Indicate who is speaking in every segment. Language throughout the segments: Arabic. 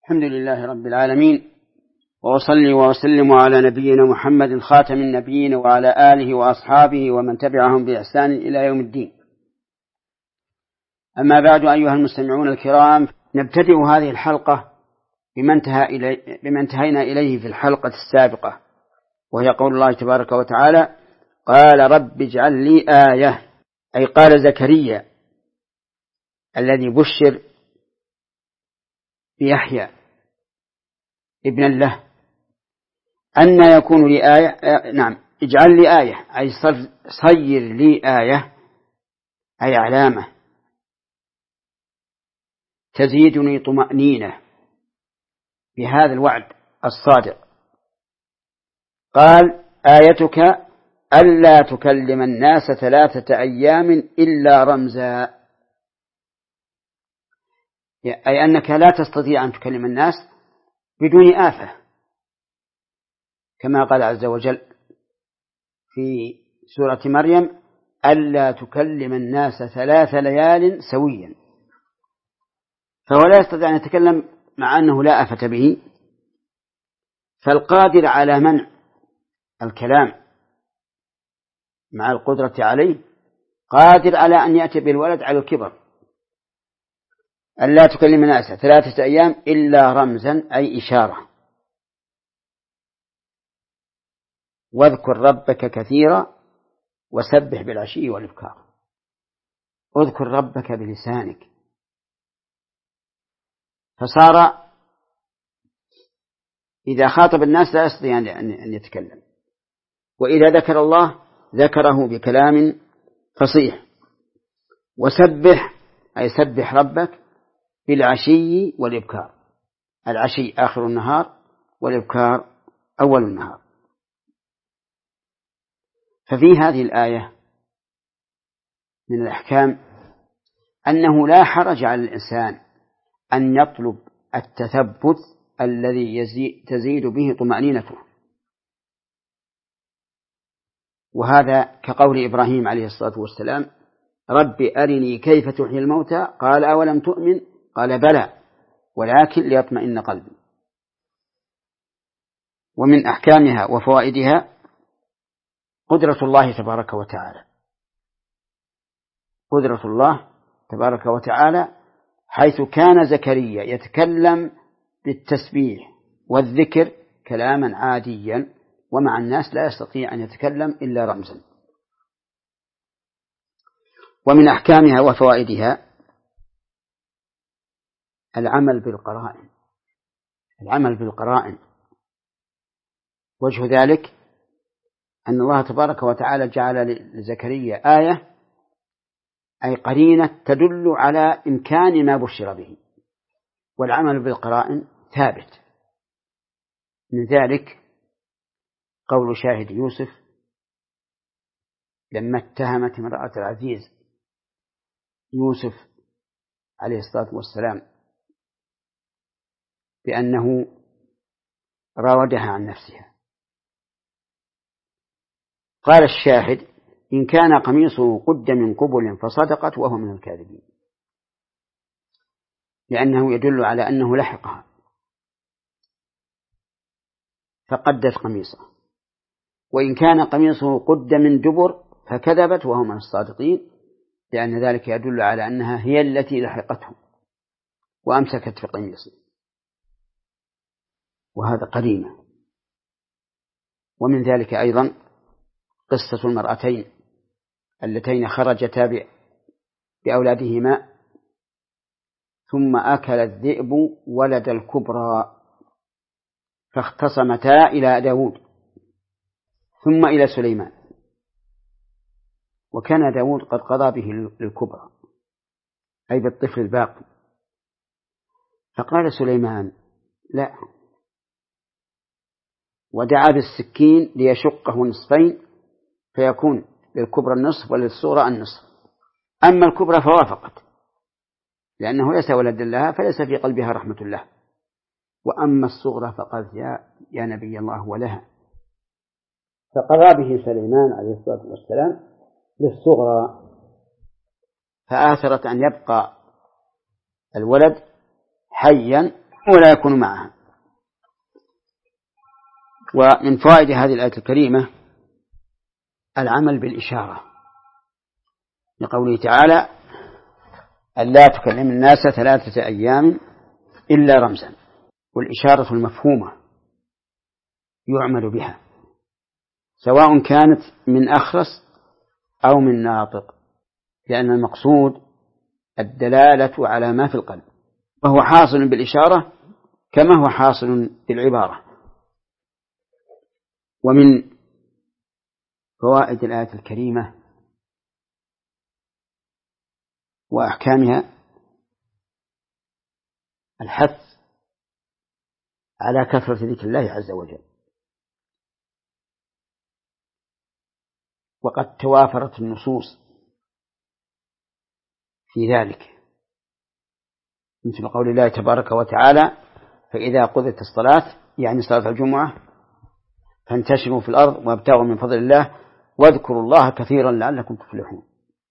Speaker 1: الحمد لله رب العالمين، وأصلي وأسلم على نبينا محمد خاتم النبيين وعلى آله وأصحابه ومن تبعهم بإحسان إلى يوم الدين. أما بعد، أيها المستمعون الكرام، نبتدئ هذه الحلقة بما انتهينا إليه في الحلقة السابقة، وهي قول الله تبارك وتعالى: قال رب اجعل لي آية، أي قال زكريا الذي بشر بيحيى ابن له أن يكون لي آية. اجعل لي آية أي صير لي آية، أي علامة تزيدني طمأنينة بهذا الوعد الصادق. قال: آيتك ألا تكلم الناس 3 أيام إلا رمزا، أي أنك لا تستطيع أن تكلم الناس بدون آفة، كما قال عز وجل في سورة مريم: ألا تكلم الناس 3 ليال سويا. فهو لا يستطيع أن يتكلم مع أنه لا آفة به، فالقادر على منع الكلام مع القدرة عليه قادر على أن يأتي بالولد على الكبر. ألا تكلم الناس 3 أيام إلا رمزا، أي إشارة. واذكر ربك كثيرا وسبح بالعشي والإبكار. اذكر ربك بلسانك، فصار إذا خاطب الناس لا يستطيع أن يتكلم، وإذا ذكر الله ذكره بكلام فصيح. وسبح أي سبح ربك بالعشي والإبكار، العشي آخر النهار والإبكار أول النهار. ففي هذه الآية من الأحكام أنه لا حرج على الإنسان أن يطلب التثبت الذي تزيد به طمأنينته، وهذا كقول إبراهيم عليه الصلاة والسلام: رب أرني كيف تحيي الموتى، قال أولم تؤمن، قال بلى ولكن ليطمئن قلبي. ومن أحكامها وفوائدها قدرة الله تبارك وتعالى، قدرة الله تبارك وتعالى، حيث كان زكريا يتكلم بالتسبيح والذكر كلاما عاديا، ومع الناس لا يستطيع أن يتكلم إلا رمزا. ومن أحكامها وفوائدها العمل بالقرائن، العمل بالقرائن. وجه ذلك أن الله تبارك وتعالى جعل لزكريا آية، أي قرينة تدل على إمكان ما بشر به، والعمل بالقرائن ثابت. من ذلك قول شاهد يوسف لما اتهمت امرأة العزيز يوسف عليه الصلاة والسلام بأنه راودها عن نفسها، قال الشاهد: إن كان قميصه قد من قبل فصدقت وهو من الكاذبين، لأنه يدل على أنه لحقها فقدت قميصه. وإن كان قميصه قد من دبر فكذبت وهو من الصادقين، لأن ذلك يدل على أنها هي التي لحقته وأمسكت في قميصه، وهذا قرينة. ومن ذلك أيضا قصة المرأتين اللتين خرجتا بأولادهما ثم أكل الذئب ولد الكبرى، فاختصمتا إلى داود ثم إلى سليمان، وكان داود قد قضى به الكبرى أي بالطفل الباقي. فقال سليمان: لا، ودعا بالسكين ليشقه نصفين فيكون للكبرى النصف وللصغرى النصف. أما الكبرى فوافقت، لأنه ليس ولدا لها فليس في قلبها رحمة الله. وأما الصغرى فقالت: يا نبي الله ولها، فقضى به سليمان عليه الصلاة والسلام للصغرى، فآثرت أن يبقى الولد حيا ولا يكون معها. ومن فوائد هذه الآية الكريمة العمل بالإشارة لقوله تعالى ألا تكلم الناس 3 أيام إلا رمزا، والإشارة المفهومة يعمل بها سواء كانت من أخرس أو من ناطق، لأن المقصود الدلالة على ما في القلب، وهو حاصل بالإشارة كما هو حاصل بالعبارة. ومن فوائد الآية الكريمة وأحكامها الحث على كثرة ذكر الله عز وجل، وقد توافرت النصوص في ذلك، مثل قول الله تبارك وتعالى فإذا قضيت الصلاة يعني صلاة الجمعة فانتشروا في الأرض وابتغوا من فضل الله واذكروا الله كثيرا لعلكم تفلحون.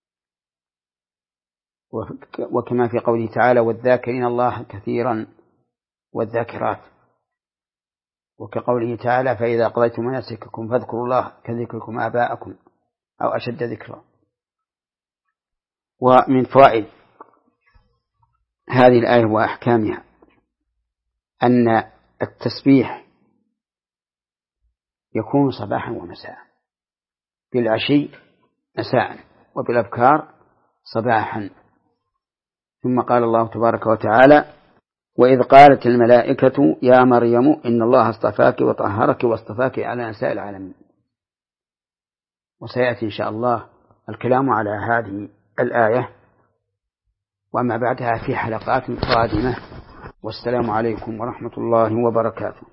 Speaker 1: وكما في قوله تعالى والذاكرين الله كثيرا والذاكرات، وكقوله تعالى فإذا قضيتم مناسككم فاذكروا الله كذكركم آباءكم أو أشد ذكرا. ومن فوائد هذه الآية وأحكامها أن التسبيح يكون صباحا ومساء، بالعشي مساء وبالأبكار صباحا. ثم قال الله تبارك وتعالى وإذ قالت الملائكة يا مريم إن الله اصطفاك وطهرك واصطفاك على نساء العالمين. وسيأتي إن شاء الله الكلام على هذه الآية وما بعدها في حلقات قادمة. والسلام عليكم ورحمة الله وبركاته.